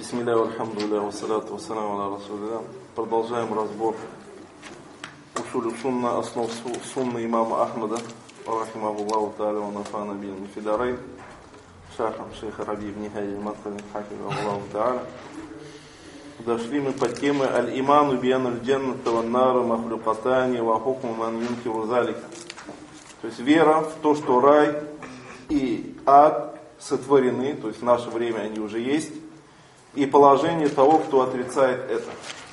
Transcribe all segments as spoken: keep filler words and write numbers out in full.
Бисмилля, альхамдулилля, вассаляту вассаляму аля расулилля. Продолжаем разбор усулю сунна, основ сунны имама Ахмада, рахимахуллаху та'аля, ва нафана бин фидарайн, шахам шейха Раби ибн Хади аль-Мадхали, хакимахуллаху та'аля. Дошли мы под темой аль-иману биан аль-джанната ва нара махлюкатани ва хукму ман юнкиру залика. То есть вера в то, что рай и ад сотворены, то есть в наше время они уже есть, и положение того, кто отрицает это.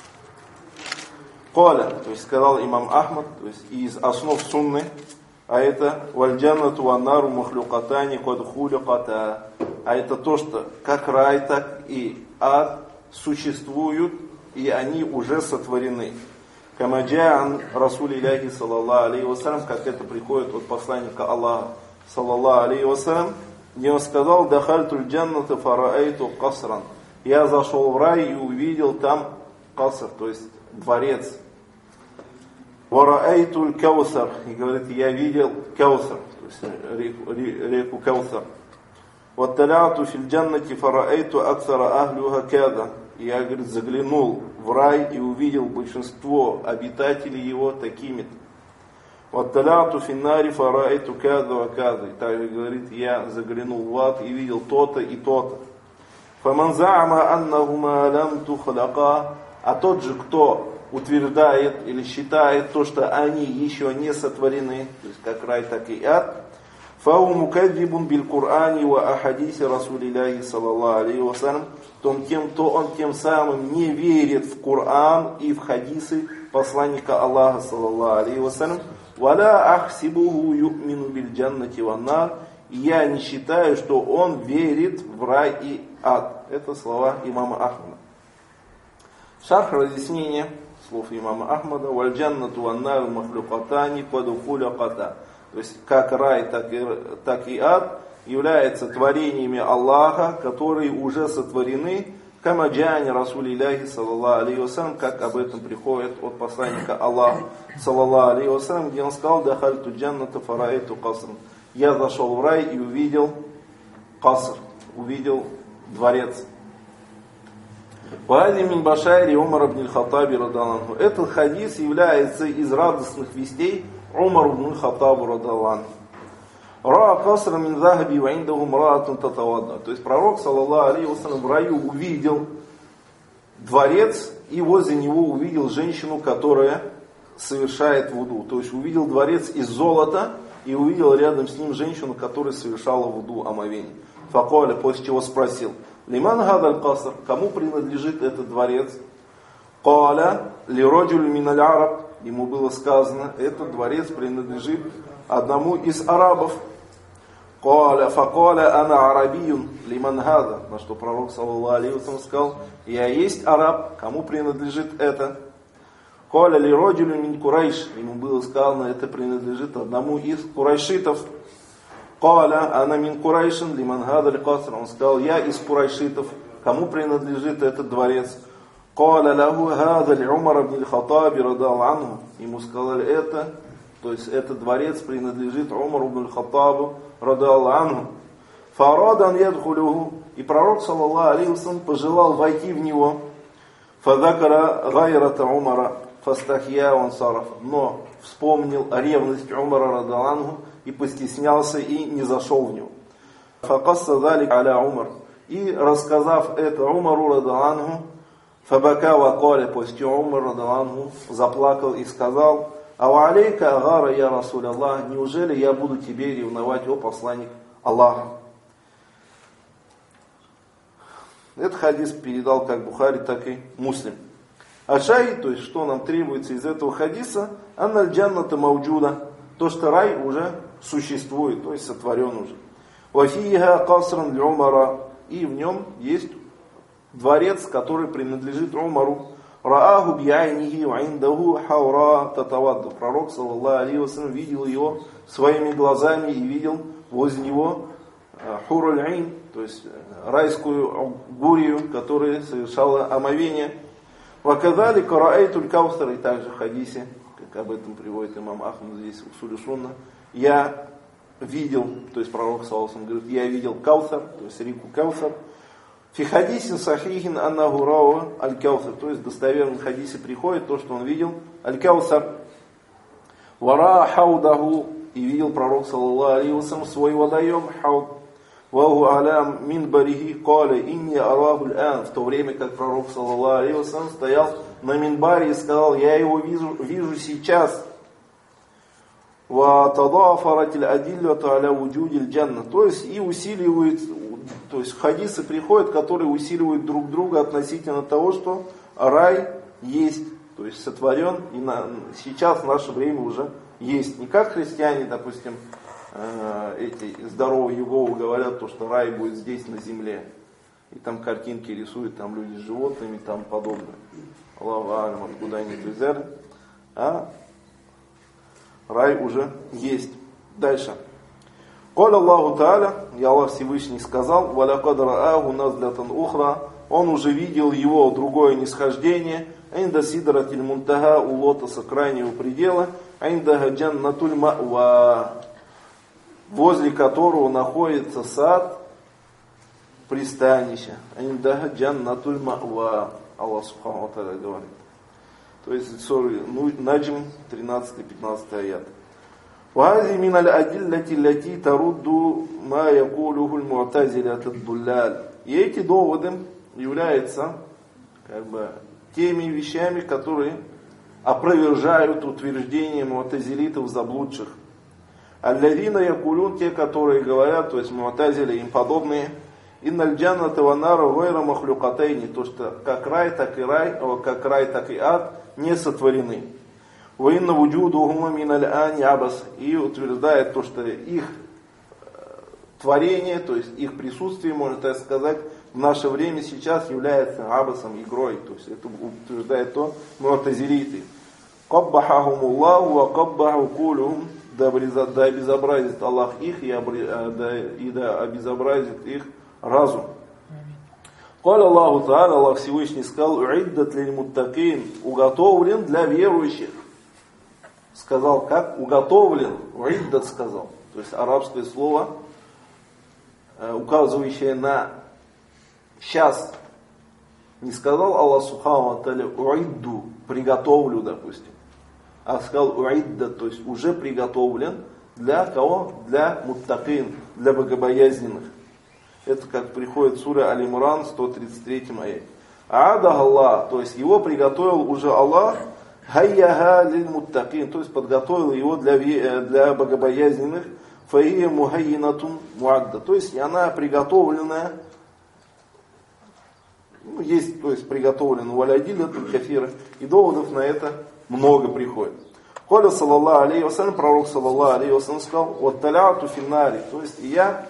Коля, то есть сказал имам Ахмад, то есть из основ сунны, а это вальджаннату ваннару махлюкатани код хулюката, а это то, что как рай, так и ад существуют, и они уже сотворены. Камаджаан Расулилляхи саллаллаху алейхи вассалям, как это приходит от посланника Аллаха саллаллаху алейхи вассалям, где он сказал: дахальтуль джанната фараайту касран. Я зашел в рай и увидел там каср, то есть дворец. Вараайтуль каусар, и говорит, я видел каусар, то есть реку, реку Каусар. Ватталяту филь джаннати фараайту аксара ахлюха када. Я, говорит, заглянул в рай и увидел большинство обитателей его такими-то. Ватталяту финнари фараайту када ва када. И также говорит, я заглянул в ад и видел то-то и то-то. Фаман за'ама аннахума лам тухляка. А тот же, кто утверждает или считает то, что они еще не сотворены, то есть как рай, так и ад, фау мукаддибун биль Кур'ани ва ахадиси Расулилляхи саллаллаху алейхи вассалям, то он тем, то он тем самым не верит в Коран и в хадисы посланника Аллаха саллаллаху алейхи вассалям. Валя ахсибуху ю'мину биль джаннати ван нар. Я не считаю, что он верит в рай и ад. Это слова имама Ахмада. Шарх разъяснения слов имама Ахмада. Валь джаннату ван нар махлюкатани падухуляката. То есть как рай, так и, так и ад являются творениями Аллаха, которые уже сотворены, камаджани Расулилляхи саллаллаху алейхи вассалям, как об этом приходит от посланника Аллаха саллаллаху алейхи вассалям, где он сказал: дахальту джанната фараайту касран. Я зашел в рай и увидел каср, увидел дворец. Вади мин башайри Умар ибн аль-Хаттаби радаллаху. Этот хадис является из радостных вестей Умар ибн аль-Хаттаба радаллаху. Ра касра мин захаби ва индаху мраатун татавадда. То есть пророк саллаллаху алейхи вассалям в раю увидел дворец и возле него увидел женщину, которая совершает вуду. То есть увидел дворец из золота и увидел рядом с ним женщину, которая совершала вуду, омовение. Факаля, после чего спросил: лиман гадаль каср, кому принадлежит этот дворец? Каля ли роджуль мин аль араб. Ему было сказано, этот дворец принадлежит одному из арабов. Каля факаля ана арабиюн лиман гада. На что пророк саллаллаху алейхи вассалям сказал: я есть араб, кому принадлежит это? Каля ли роджуль мин курайш. Ему было сказано, это принадлежит одному из курайшитов. Каля ана мин курайшин лиман гадаль каср. Он сказал, я из курайшитов, кому принадлежит этот дворец? Каля лаху гадаль Умар ибн аль-Хаттаби радаллаху анху. Ему сказали это, то есть этот дворец принадлежит Умару ибн аль-Хаттабу радаллаху анху. Фарадан ядхулюху. И пророк саллаллаху алейхи вассалям пожелал войти в него. Фадакара гайрата Умара фастахья ван сараф. Но вспомнил ревность Умара радаллаху анху и постеснялся и не зашел в него. Факасса залик аля Умар. И рассказав это Умару радаллаху анху, фабака ва каля, после Умар радаллаху анху заплакал и сказал: ава алейка агара я Расуль Аллах, неужели я буду тебе ревновать, о посланник Аллаха? Этот хадис передал как Бухари, так и Муслим. А шахид, то есть что нам требуется из этого хадиса, анналь джанната мауджуда, то, что рай уже существует, то есть сотворен уже. Вафиха касран для Умара, и в нем есть дворец, который принадлежит Умару. Рааху бьяйнихи ва индаху хаура татавадду. Пророк саллаллаху алейхи вассалям видел его своими глазами и видел возле него хуруль айн, то есть райскую гурию, которая совершала омовение. Вакадали караайтуль каусар, и также в хадисе, как об этом приводит имам Ахмад здесь в Усуль Сунна, я видел, то есть пророк саллаллаху алейхи вассалям говорит, я видел Каусар, то есть реку Каусар, Фи хадисин сахихин аннаху рау аль-каусар. То есть в достоверном хадисе приходит то, что он видел аль-каусар. Вара хаудаху. И видел пророк, саллаллаху алейхи ва саллям, свой водоем, хауд. Ваху алям минбарихи каля инни араху аль-ан. В то время как пророк, саллаллаху алейхи ва саллям, стоял на минбаре и сказал: я его вижу, вижу сейчас. Ва тадафаратиль адиллату аля вуджудиль джанна. То есть и усиливает, то есть хадисы приходят, которые усиливают друг друга относительно того, что рай есть, то есть сотворен, и на, сейчас в наше время уже есть. Не как христиане, допустим, э, эти здоровые Иеговы говорят, то, что рай будет здесь на земле. И там картинки рисуют, там люди с животными и тому подобное. Аллаху алям, откуда они взяли. А рай уже есть. Дальше. Каля Аллаху Тааля, и Аллах Всевышний сказал: «Валякад рааху назлятан ухра». Он уже видел его другое нисхождение. «Инда сидратиль мунтага», у лотоса крайнего предела. «Инда джаннатуль ма'ва», возле которого находится сад пристанища. «Инда джаннатуль ма'ва». Аллах Субхану ва Тааля говорит. То есть Наджм тринадцатый-пятнадцатый аят. وهذه من الأدلة التي ترد ما يقوله المعتزلة الضلال. И эти доводы являются как бы теми вещами, которые опровержают утверждение му'тазилитов заблудших. Аллазина якулун, те, которые говорят, то есть му'тазили и им подобные, инналь джанната ва нара гайра махлюкатайни, то что как рай, так и рай, как рай, так и ад не сотворены. Ваинна вуджудухума миналь ани абас, и утверждает то, что их творение, то есть их присутствие, можно так сказать, в наше время сейчас является абасом, игрой. То есть это утверждает то му'тазилиты. Каббахахумуллаху ва каббаху кулюхум, да обезобразит Аллах их и да обезобразит их разум. Каля Аллаху Тааля, Аллах Всевышний сказал: «Уиддат лиль муттакин», уготовлен для верующих. Сказал, как уготовлен, уиддат сказал. То есть арабское слово, указывающее на сейчас. Не сказал Аллах Субхану ва Тааля уидду, приготовлю, допустим. А сказал уиддат, то есть уже приготовлен для кого? Для муттакин, для богобоязненных. Это как приходит сура Аль-Имран, сто тридцать третий аят. Аада Аллах, то есть его приготовил уже Аллах, хайяха лиль муттакин, то есть подготовил его для, для богобоязненных, фаия мухайинатун муадда, то есть она приготовленная, ну, есть, то есть приготовлена валядилятун кафира, и доводов на это много приходит. Коля саллаллаху алейхи ва саллям, пророк саллаллаху алейхи ва саллям сказал: вот таляту финнари, то есть я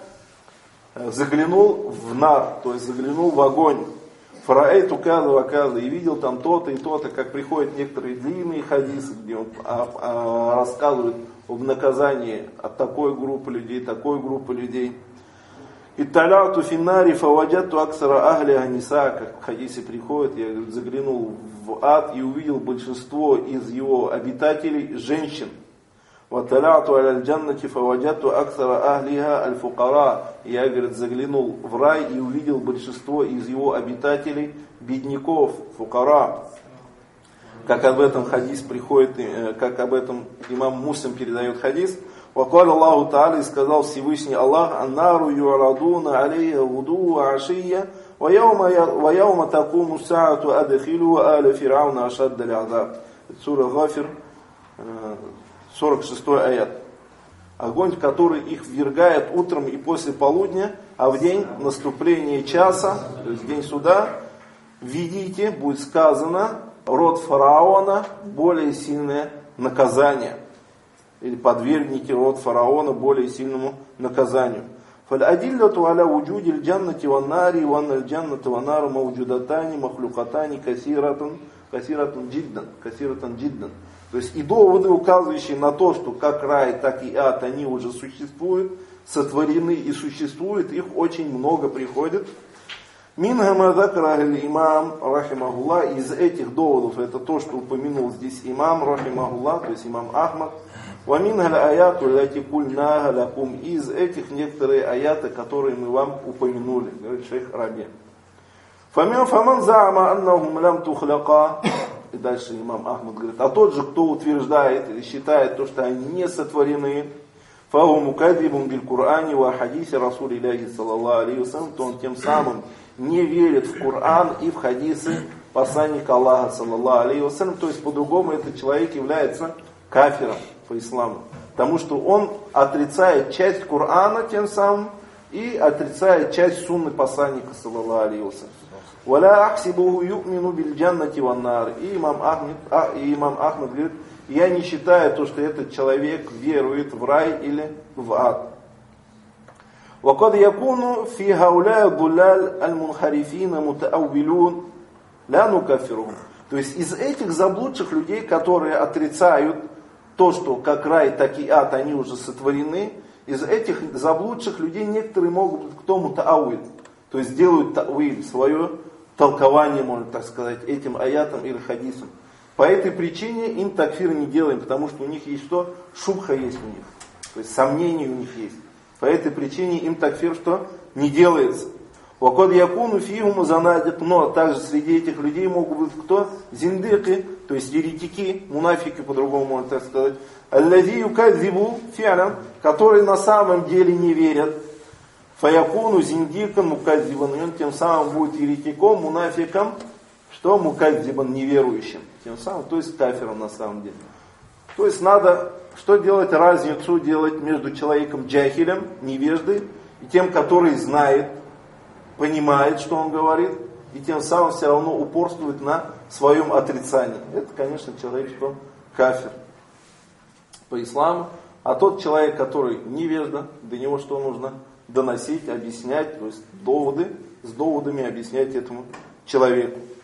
заглянул в нар, то есть заглянул в огонь. Фараэйту каза ва каза, и видел там то-то и то-то, как приходят некоторые длинные хадисы, где он а, а, рассказывает об наказании от такой группы людей, такой группы людей. И таляту финнари фаваджату аксара ахли аниса, как в хадисе приходит, я говорит, заглянул в ад и увидел большинство из его обитателей женщин. وَتَلَعْتُ عَلَى الْجَنَّةِ فَوَجَدْتُ أَكْثَرَ أَهْلِهَا الْفُقَرَاء. Я, говорит, заглянул в рай и увидел большинство из его обитателей бедняков, фукара. Как об этом хадис приходит, как об этом имам Муслим передает хадис. وَقَالَ Аллаху Тааля, и сказал Всевышний Аллах: «Аннару ю'радуна алейха гуду ва ашия, ва яума такуму саату адхилу аля фирауна ашадда аль-азаб». Сура Гафир, сорок шестой аят. Огонь, который их ввергает утром и после полудня, а в день наступления часа, то есть день суда, видите, будет сказано, род фараона более сильное наказание. Или подвергните род фараона более сильному наказанию. فالأدلة على وجود الجنة والنار وأن الجنة والنار موجودتان مخلوقتان كثيرة كثيرة جدا كثيرة جدا. То есть и доводы, указывающие на то, что как рай, так и ад, они уже существуют, сотворены и существуют, их очень много приходит. Минха ма закара аль-имам рахимахуллах, из этих доводов это то, что упомянул здесь имам рахимахуллах, то есть имам Ахмад. Ва минха аль-аяту лати кульнаха лакум, из этих некоторые аяты, которые мы вам упомянули, говорит шейх Раби. Фамин фаман заама аннахум лям тухляка. И дальше имам Ахмад говорит, а тот же, кто утверждает или считает то, что они не сотворены, фаху мукадибун биль Кур'ани ва хадисе Расулилляхи саллаллаху алейхи вассалям, то он тем самым не верит в Коран и в хадисы посланника Аллаха саллаллаху алейхи вассалям. То есть по-другому этот человек является кафиром по исламу. Потому что он отрицает часть Корана тем самым и отрицает часть сунны посланника саллаллаху алейхи вассалям. «Валя ахсибуху ю'мину биль джаннати ван нар». И имам Ахмад, а, и имам Ахмад говорит, я не считаю то, что этот человек верует в рай или в ад. وقد يكون في هؤلاء الضلال المنحرفين متأولون لا نكفرهم. То есть из этих заблудших людей, которые отрицают то, что как рай, так и ад, они уже сотворены, из этих заблудших людей некоторые могут быть кто мутауил, то есть делают тауиль, свое толкование, можно так сказать, этим аятам или хадисам. По этой причине им такфир не делаем, потому что у них есть что? Шубха есть у них, то есть сомнения у них есть. По этой причине им такфир что? Не делается. Вакод якуну фигуму занадик, но также среди этих людей могут быть кто? Зиндыки, то есть еретики, мунафики, по-другому можно так сказать. Аллади юкадзибу фи'алям, которые на самом деле не верят. Фаякуну зиндикан мукадзибан, и он тем самым будет еретиком, мунафиком, что мукадзибан, неверующим. Тем самым, то есть кафиром на самом деле. То есть надо, что делать, разницу делать между человеком джахилем, невеждой, и тем, который знает, понимает, что он говорит, и тем самым все равно упорствует на своем отрицании. Это, конечно, человек, что кафир по исламу. А тот человек, который невежда, до него что нужно? Доносить, объяснять, то есть доводы, с доводами объяснять этому человеку.